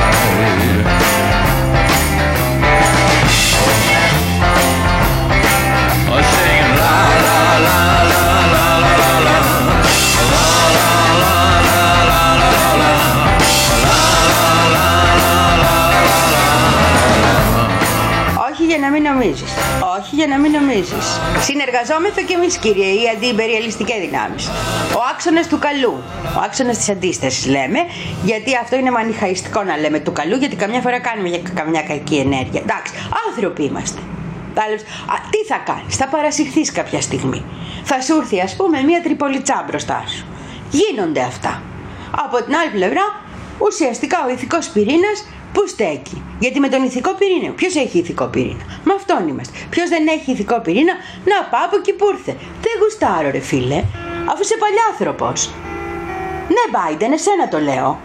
S4: Oh, singing la la la la la la la la. La la la la la la la. La la la la la la.
S1: Όχι για να μην νομίζεις. Όχι για να μην νομίζεις. Συνεργαζόμεθα και εμείς, κύριε, οι αντιυμπεριαλιστικές δυνάμεις. Ο άξονας του καλού. Ο άξονας της αντίστασης λέμε, γιατί αυτό είναι μανιχαϊστικό να λέμε του καλού, γιατί καμιά φορά κάνουμε για καμιά κακή ενέργεια. Εντάξει, άνθρωποι είμαστε. Α, τι θα κάνεις, θα παρασυρθείς κάποια στιγμή. Θα σου έρθει, ας πούμε, μία τριπολιτσά μπροστά σου. Γίνονται αυτά. Από την άλλη πλευρά, ουσιαστικά ο ηθικός πυρήνας πού στέκει? Γιατί με τον ηθικό πυρήνα, ποιος έχει ηθικό πυρήνα? Με αυτόν είμαστε. Ποιος δεν έχει ηθικό πυρήνα, να πάω από εκεί που ήρθε. Δεν γουστάρω, ρε φίλε, αφού είσαι παλιάνθρωπος. Ναι, Biden, εσένα το λέω.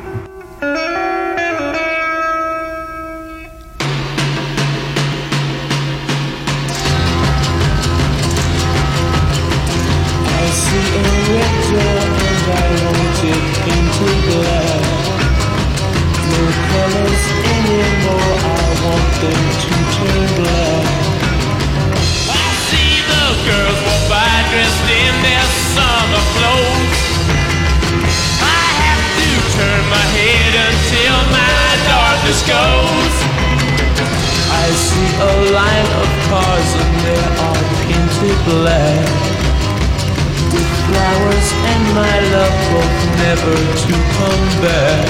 S10: No colors anymore, I want them to turn black. I see the girls walk by dressed in their summer clothes. I have to turn my head until my darkness goes. I see a line of cars and they are painted black, with flowers and my love both never to come back.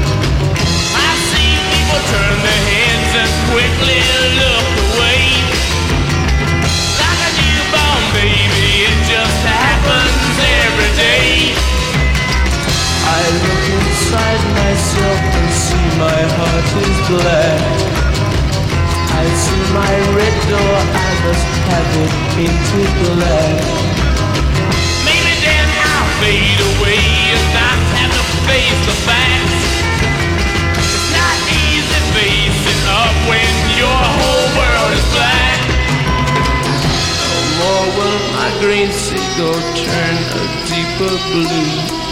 S10: Turn their heads and quickly look away. Like a newborn baby, it just happens every day. I look inside myself and see my heart is black. I see my red door, I must have it painted black. Maybe then I'll fade away and not have to face the facts. Facing up when your whole world is black. No more will my green seagull turn a deeper blue.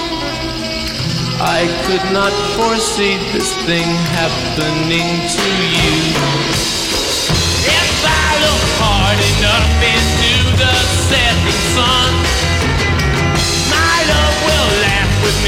S10: I could not foresee this thing happening to you. If I look hard enough into the setting sun, my love will laugh with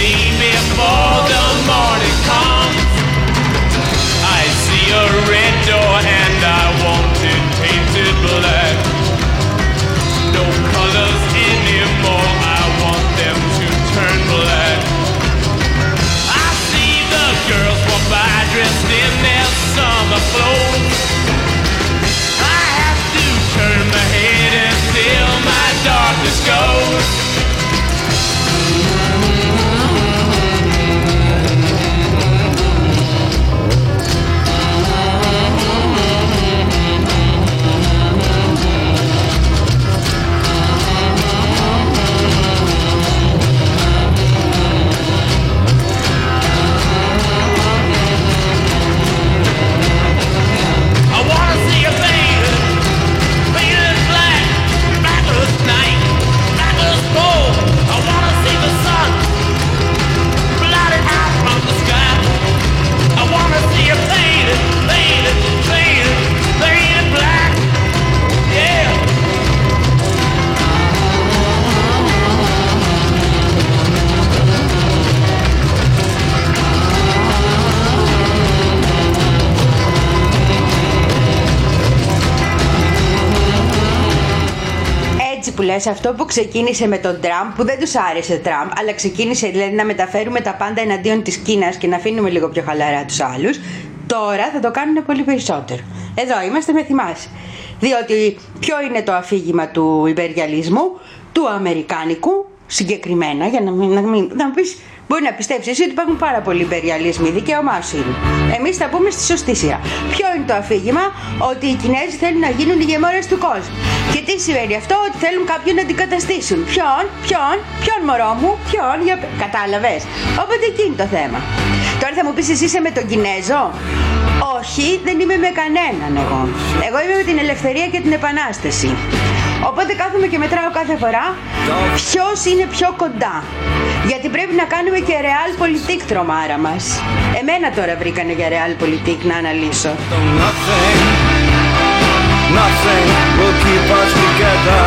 S1: λες, αυτό που ξεκίνησε με τον Τραμπ, που δεν τους άρεσε Τραμπ, αλλά ξεκίνησε δηλαδή να μεταφέρουμε τα πάντα εναντίον της Κίνας και να αφήνουμε λίγο πιο χαλαρά τους άλλους, τώρα θα το κάνουν πολύ περισσότερο. Εδώ είμαστε, με θυμάσαι. Διότι ποιο είναι το αφήγημα του υπεριαλισμού, του αμερικάνικου συγκεκριμένα, για να μην, να μην να πεις, μπορεί να πιστέψεις εσύ ότι υπάρχουν πάρα πολλοί υπεριαλισμοί, δικαίωμά σου είναι. Εμείς θα πούμε στη σωστή σειρά. Ποιο είναι το αφήγημα? Ότι οι Κινέζοι θέλουν να γίνουν οι ηγεμόνες του κόσμου. Και τι σημαίνει αυτό? Ότι θέλουν κάποιον να αντικαταστήσουν. Ποιον, ποιον, ποιον μωρό μου, ποιον, για... κατάλαβες. Οπότε εκεί είναι το θέμα. Τώρα θα μου πεις, εσύ είσαι με τον Κινέζο? Όχι, δεν είμαι με κανέναν εγώ. Εγώ είμαι με την ελευθερία και την επανάσταση. Οπότε κάθομαι και μετράω κάθε φορά ποιος είναι πιο κοντά. Γιατί πρέπει να κάνουμε και realpolitik τρομάρα μας. Εμένα τώρα βρήκανε για realpolitik να αναλύσω.
S9: Nothing, nothing will keep us together.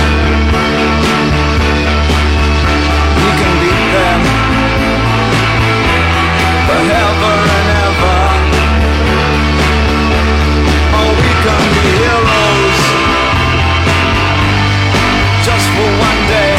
S9: We can beat them forever and ever. Oh, we can be heroes just for one day.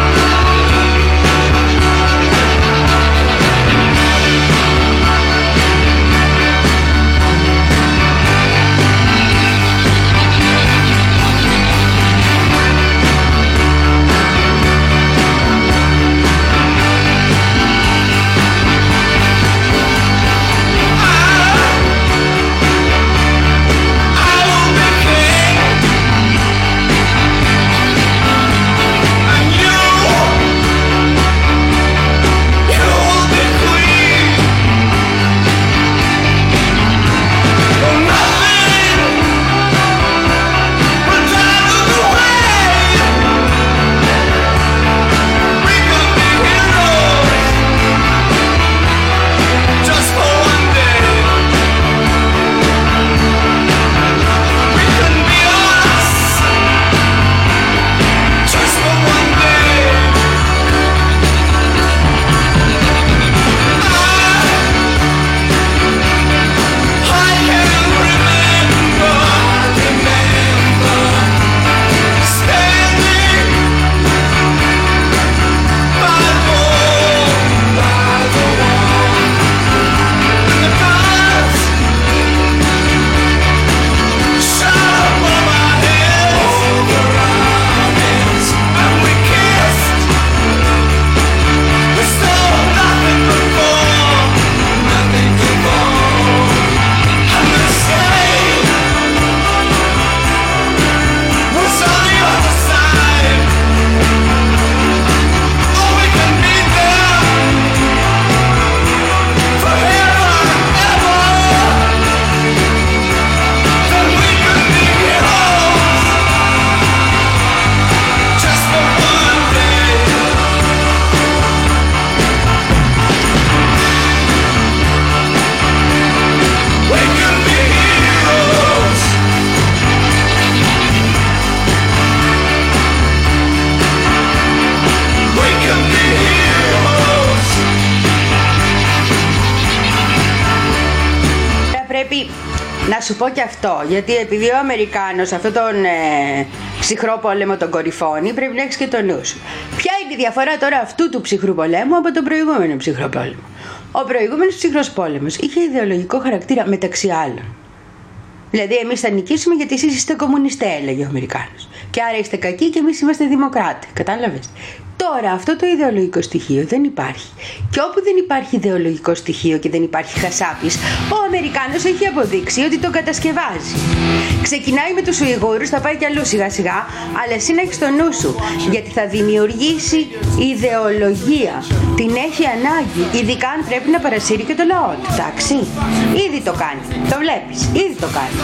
S1: Να σου πω και αυτό, γιατί επειδή ο Αμερικάνος αυτόν τον ε, ψυχρό πόλεμο τον κορυφώνει, πρέπει να έχεις και το νου σου. Ποια είναι η διαφορά τώρα αυτού του ψυχρού πολέμου από τον προηγούμενο ψυχρό πόλεμο? Ο προηγούμενος ψυχρός πόλεμος είχε ιδεολογικό χαρακτήρα μεταξύ άλλων. Δηλαδή, εμείς θα νικήσουμε γιατί εσείς είστε κομμουνιστές, έλεγε ο Αμερικάνος. Και άρα είστε κακοί και εμείς είμαστε δημοκράτες. Κατάλαβες? Τώρα αυτό το ιδεολογικό στοιχείο δεν υπάρχει. Και όπου δεν υπάρχει ιδεολογικό στοιχείο και δεν υπάρχει χασάπης, ο Αμερικάνος έχει αποδείξει ότι τον κατασκευάζει. Ξεκινάει με τους Ουιγούρους, θα πάει κι αλλού σιγά σιγά, αλλά εσύ να έχεις στο νου σου, γιατί θα δημιουργήσει ιδεολογία. Την έχει ανάγκη, ειδικά αν πρέπει να παρασύρει και το λαό του, εντάξει. Ήδη το κάνει, το βλέπεις, ήδη το κάνει.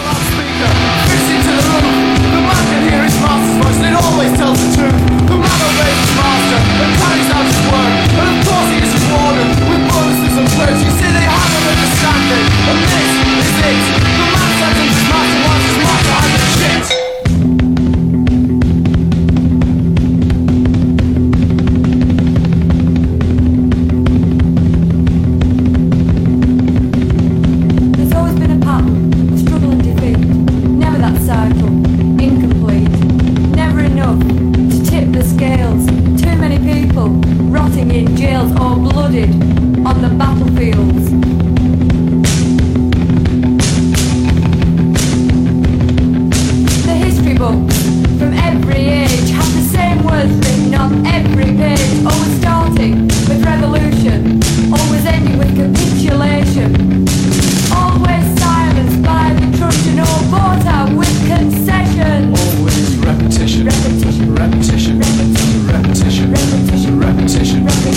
S11: And carries out his word, and of course he is rewarded with bonuses and perks. You see, they have an understanding, and this is it. The man sentence his master wants his master has a shit.
S12: There's always been a pattern of struggle and defeat, never that cycle, incomplete, never enough to tip blooded on the battlefields. The history books from every age have the same words written on every page, always starting with revolution, always ending with capitulation, always silenced by the Trojan or bought out with concessions.
S8: Always repetition, repetition, repetition, repetition, repetition, repetition, repetition,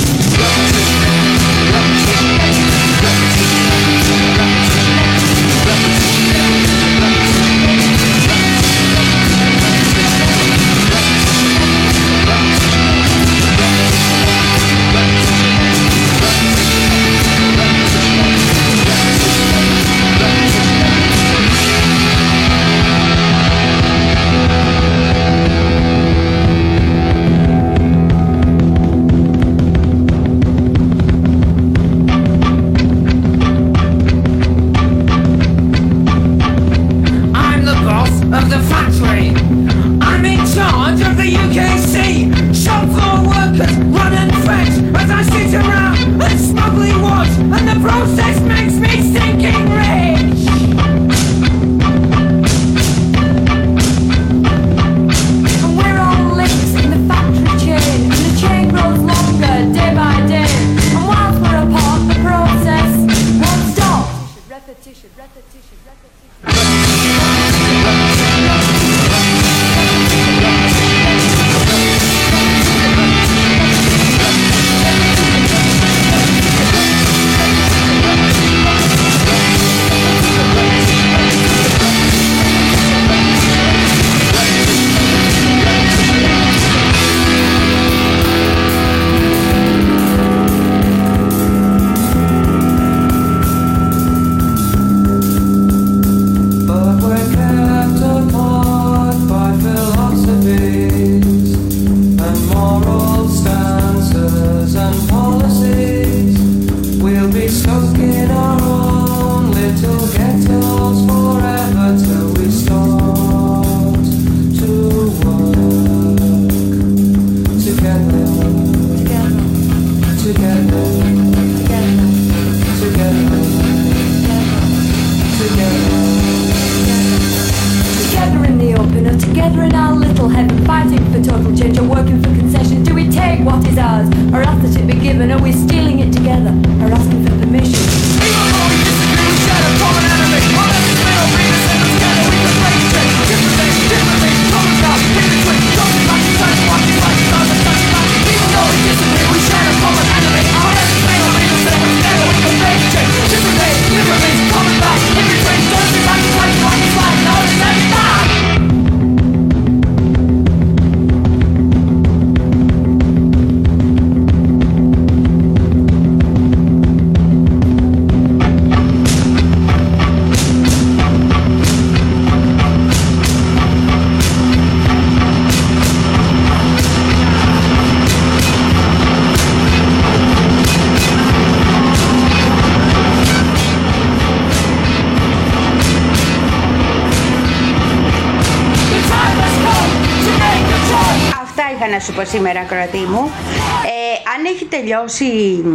S1: Να σου πω σήμερα, ακροατή μου, ε, αν έχει τελειώσει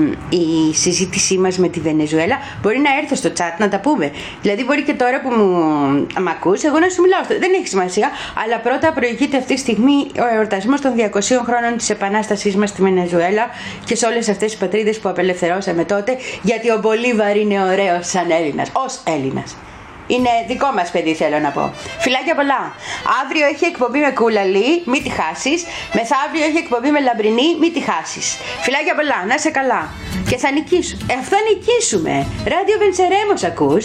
S1: η συζήτησή μας με τη Βενεζουέλα, μπορεί να έρθω στο chat να τα πούμε. Δηλαδή μπορεί και τώρα που μου μ' ακούς, εγώ να σου μιλάω, δεν έχει σημασία, αλλά πρώτα προηγείται αυτή τη στιγμή ο εορτασμός των διακοσίων χρόνων της επανάστασής μας στη Βενεζουέλα και σε όλες αυτές τις πατρίδες που απελευθερώσαμε τότε, γιατί ο Μπολίβαρ είναι ωραίος σαν Έλληνας, ως Έλληνας. Είναι δικό μας παιδί, θέλω να πω. Φιλάκια πολλά. Αύριο έχει εκπομπή με Κούλαλη, μη τη χάσεις. Μεθαύριο έχει εκπομπή με Λαμπρινή, μη τη χάσεις. Φιλάκια πολλά, να είσαι καλά. Και θα νικήσουμε. Ε, αυτό νικήσουμε. Ράδιο Βενσερέμος ακούς.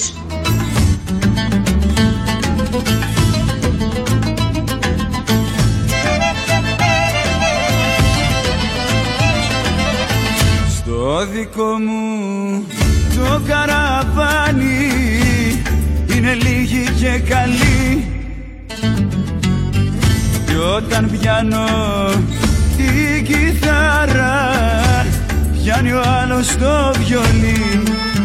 S7: Στο δικό μου το καραβάνι είναι λίγοι και καλοί, κι όταν πιάνω την κιθάρα πιάνει ο άλλος το βιολί.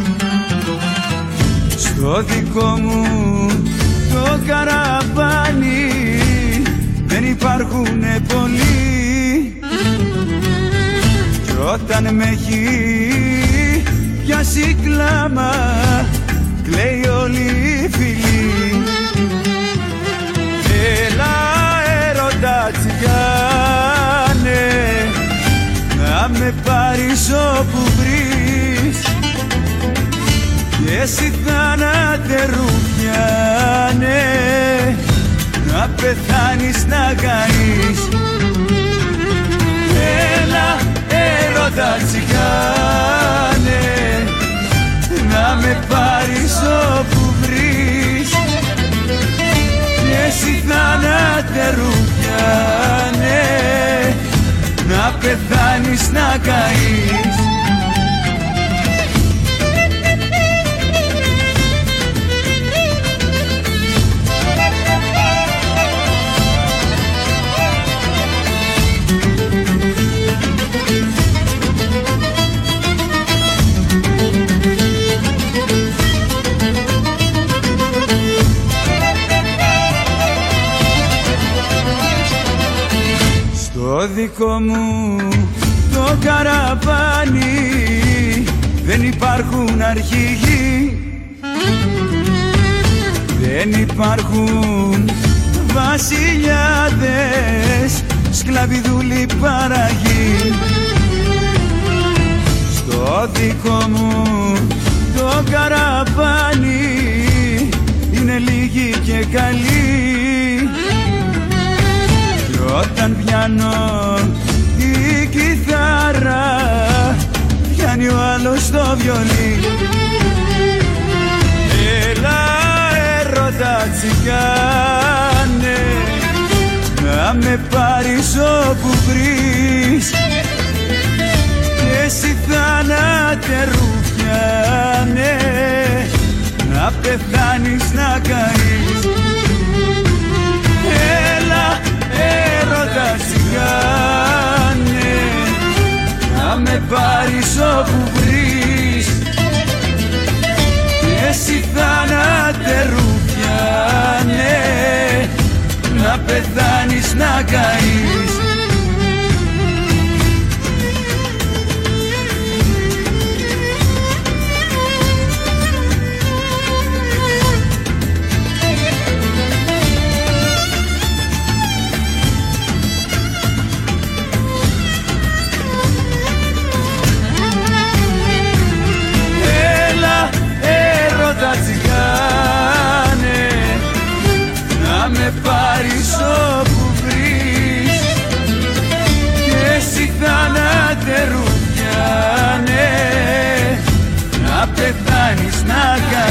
S7: Στο δικό μου το καραβάνι δεν υπάρχουνε πολλοί, κι όταν με έχει πιάσει κλάμα κλαίει όλη η φυλή. Έλα έρωτα τσιγάνε να με πάρεις όπου βρεις και εσύ θάνατε ρουφιάνε να πεθάνεις να καείς. Έλα έρωτα τσιγάνε να με πάρεις όπου βρεις και εσύ θάνατε ρουφιάνε να πεθάνεις να καείς. Το δικό μου το καραβάνι δεν υπάρχουν αρχηγοί, δεν υπάρχουν βασιλιάδες, σκλαβιδούλοι παραγοί. Στο δικό μου το καραβάνι είναι λίγοι και καλοί. Όταν πιάνω την κιθάρα πιάνει ο άλλος το βιολί. Έλα έρωτα τσιγάνε να με πάρεις όπου βρεις και εσύ θάνατε ρουφιάνε να πεθάνεις να καείς. Έλα έρωτα τσιγάνε να με πάρεις όπου βρεις και εσύ θάνατε ρουφιάνε να πεθάνεις να καείς. Με πάρεις όπου βρεις και εσύ θάνατε ρουφιάνε να πεθάνεις να καείς.